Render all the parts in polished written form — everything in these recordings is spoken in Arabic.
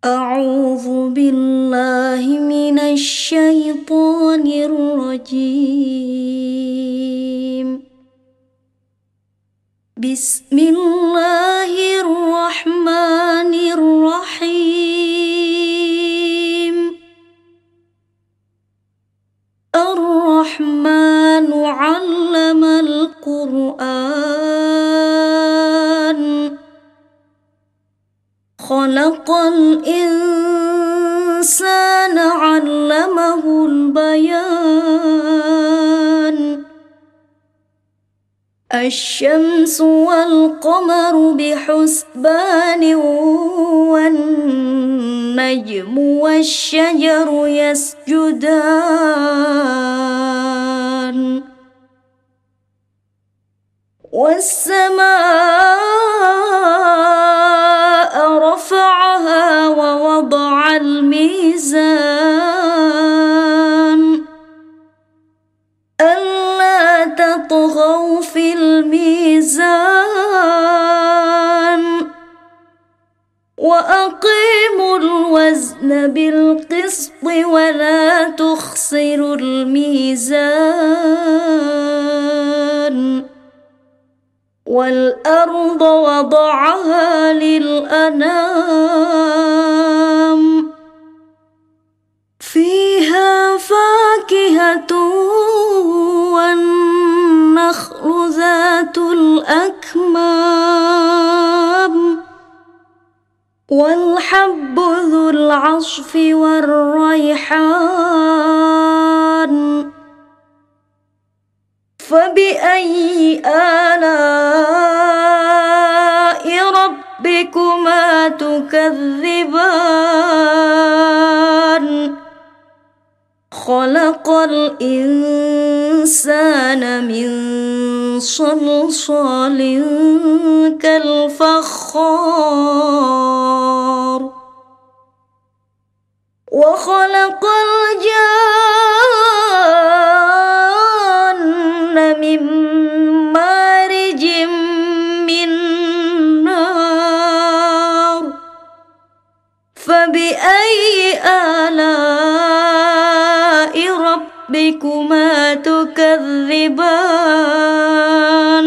أعوذ بالله من الشيطان الرجيم. بسم الله الرحمن الرحيم. الرحمن علم القرآن، خلق الإنسان علمه البيان. الشمس والقمر بحسبان، والنجم والشجر يسجدان. والسماء رفعها ووضع الميزان، ألا تطغوا في الميزان، وأقيموا الوزن بالقسط ولا تخسروا الميزان. والأرض وضعها للأنام، فيها فاكهة والنخل ذات الأكمام، والحب ذو العصف والريحان. فبأي آلاء ربكما تكذبان؟ خلق الإنسان من صلصال كالفخار، وخلق الجان من مارج من نار. فبأي آلاء ربكما تكذبان؟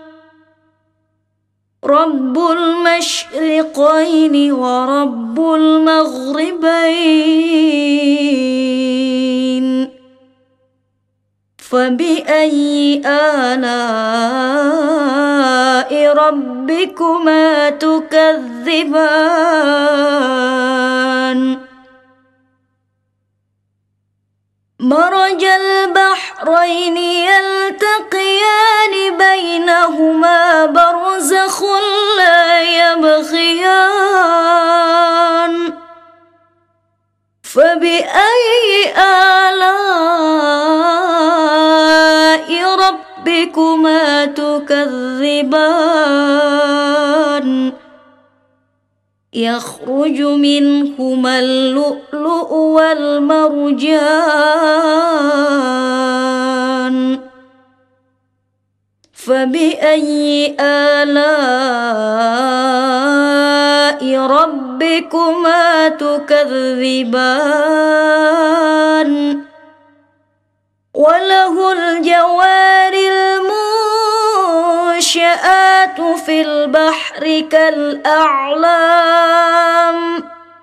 رب المشرقين ورب المغربين. فبأي آلاء ربكما تكذبان؟ مرج البحرين يلتقيان، بينهما برزخ لا يبغيان. فبأي آلاء ربكما تكذبان؟ يخرج منهما اللؤلؤ والمرجان. فبأي آلاء ربكما تكذبان؟ وله الجوار المنشآت في البحر كالأعلام.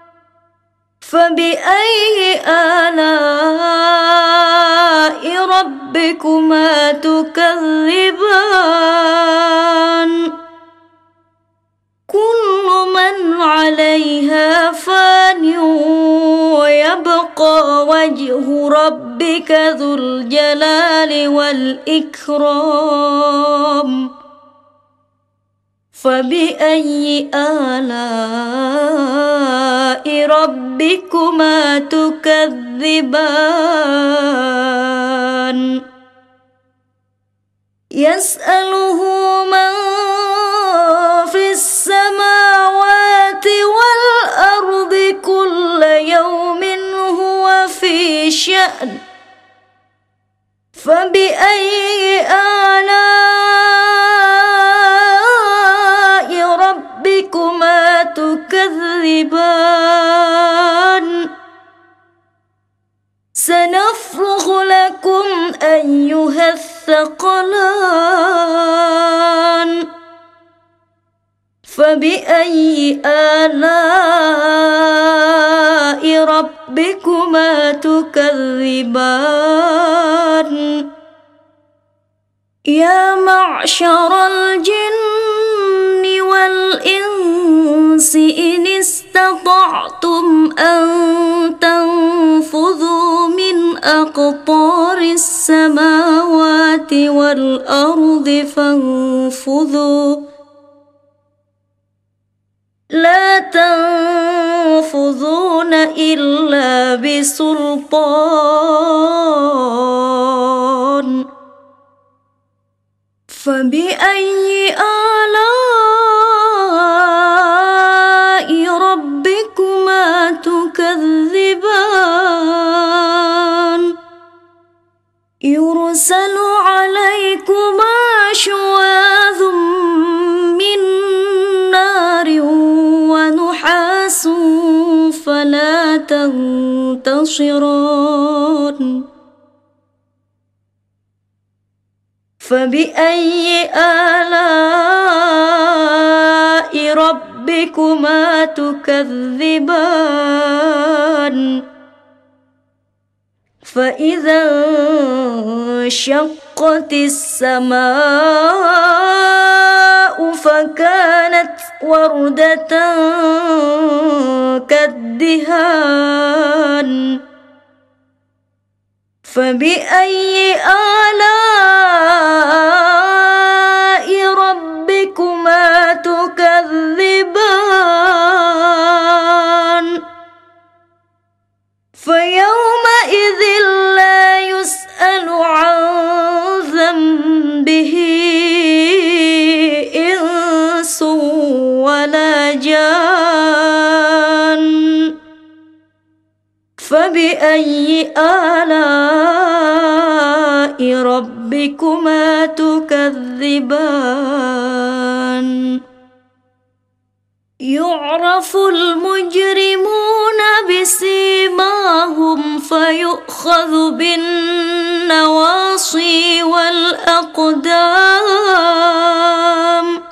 فبأي آلاء ربكما تكذبان؟ كل من عليها فان، ويبقى وجه ربك ذو الجلال والإكرام. فبأي آلاء ربكما تكذبان؟ يسأله من في السماوات والأرض، كل يوم هو في شأن. فبأي آلاء ربكما تكذبان؟ الثقلان فبأي آلاء ربكما تكذبان يا معشر الجن والإنس إن استطعتم أن تنفذوا من أقطار السماوات والأرض فانفذوا لا تنفذون إلا بسلطان فبأي آلاء ربكما تكذبان يرسل عليكما شواظ من نار ونحاس فلا تنتصران فبأي آلاء ربكما تكذبان فإذا انشقت السماء فكانت وردة كالدهان فبأي آلاء ربكما تكذبان فيومئذ لا يسأل عن ذنبه إنس ولا جان فبأي آلاء ربكما تكذبان يعرف المجرمون بسيماهم فيؤخذ بالنواصي والأقدام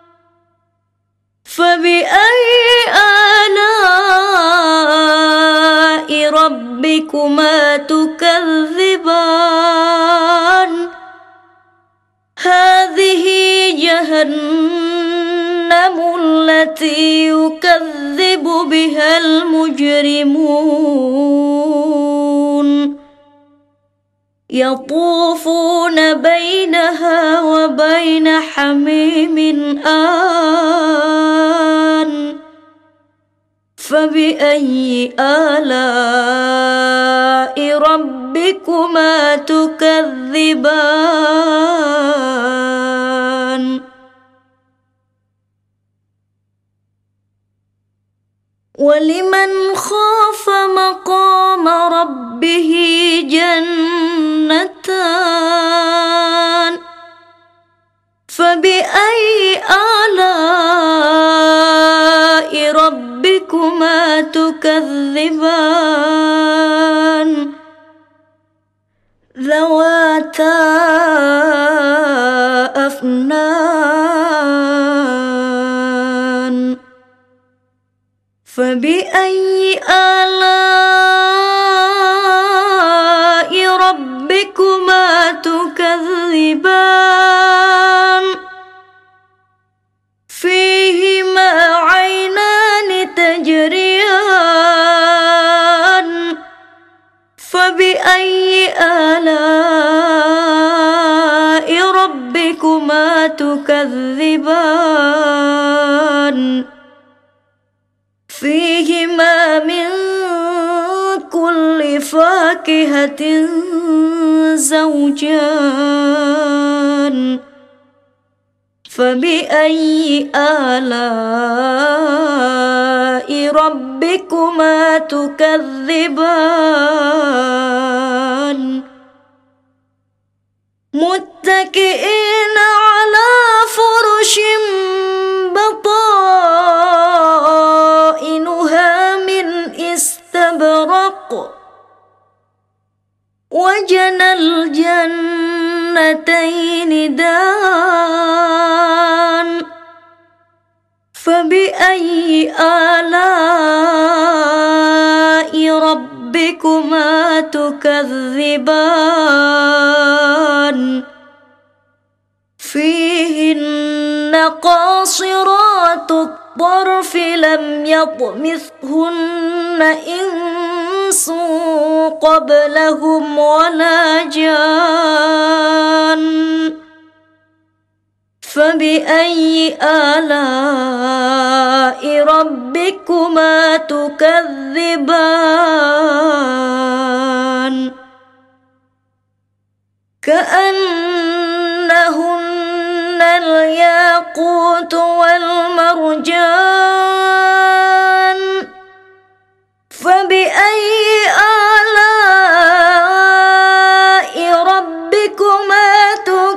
فبأي آلاء ربكما تكذبان هذه جهنم التي يكذب بها المجرمون يطوفون بينها وبين حميم آن فبأي آلاء ربكما تكذبان ولمن خاف مقام ربه جنتان فبأي آلاء ربكما تكذبان ذواتا أفنان فبأي آلاء ربكما تكذبان فيهما عينان تجريان فبأي آلاء ربكما تكذبان فيهما من كل فاكهة زوجان فبأي آلاء ربكما تكذبان متكئين على فرش بطائنها من استبرق وجنى الجنتين هاتين دان فبأي آلاء ربكما تكذبان فيهن قاصرات الطرف لم يطمثهن إنس قبلهم ولا جان فبأي آلاء ربكما تكذبان كأنهن الياقوت والمرجان فبأي آلاء ربكما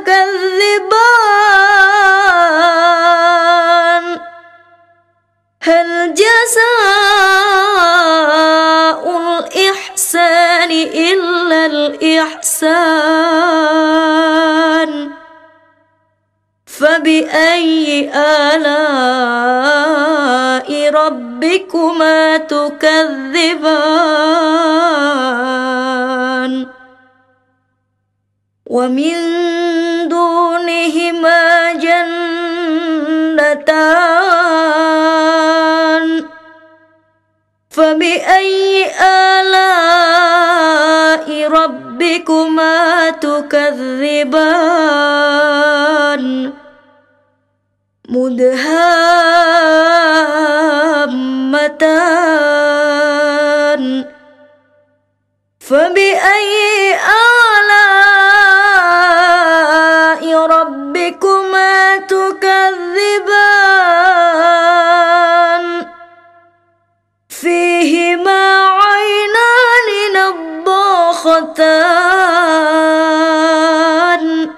تكذبان هل جزاء الإحسان إلا الإحسان فبأي آلاء ربكما تكذبان ومن دونهما جنتان فبأي آلاء ربكما تكذبان مدهامتان فبأي آلاء ربكما تكذبان فيهما عينان نضاختان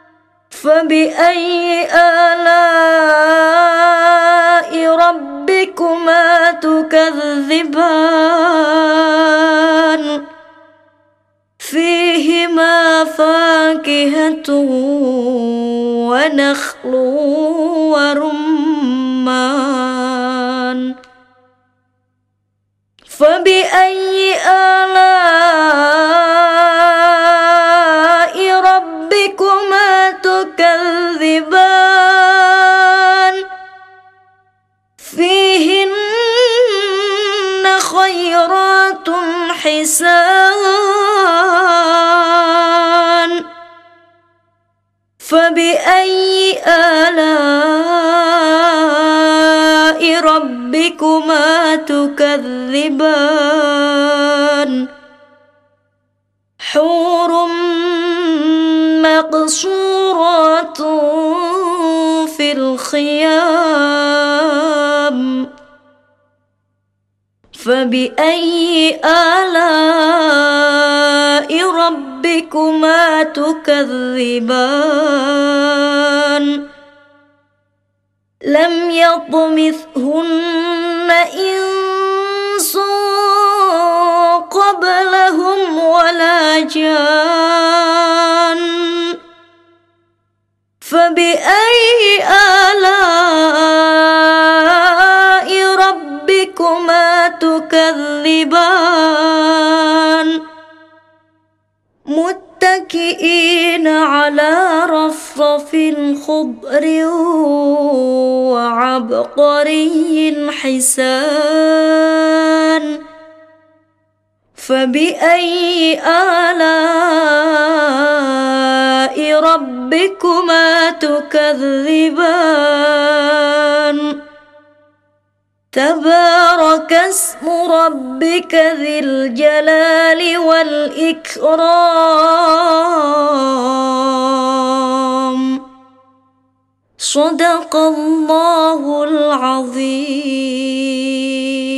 فبأي آلاء ربكما تكذبان فيهما فاكهة ونخل ورمان فبأي آلاء ربكما تكذبان فيهن خيرات حسان فبأي آلاء ربكما تكذبان حور مقصورات في الخيام فبأي آلاء ربكما تكذبان لم يطمثهن إنس قبلهم ولا جان فبأي آلاء ربكما تكذبان متكئين على رفرف خضر وعبقري حسان فبأي آلاء ربكما تكذبان تبارك اسم ربك ذي الجلال والإكرام صدق الله العظيم.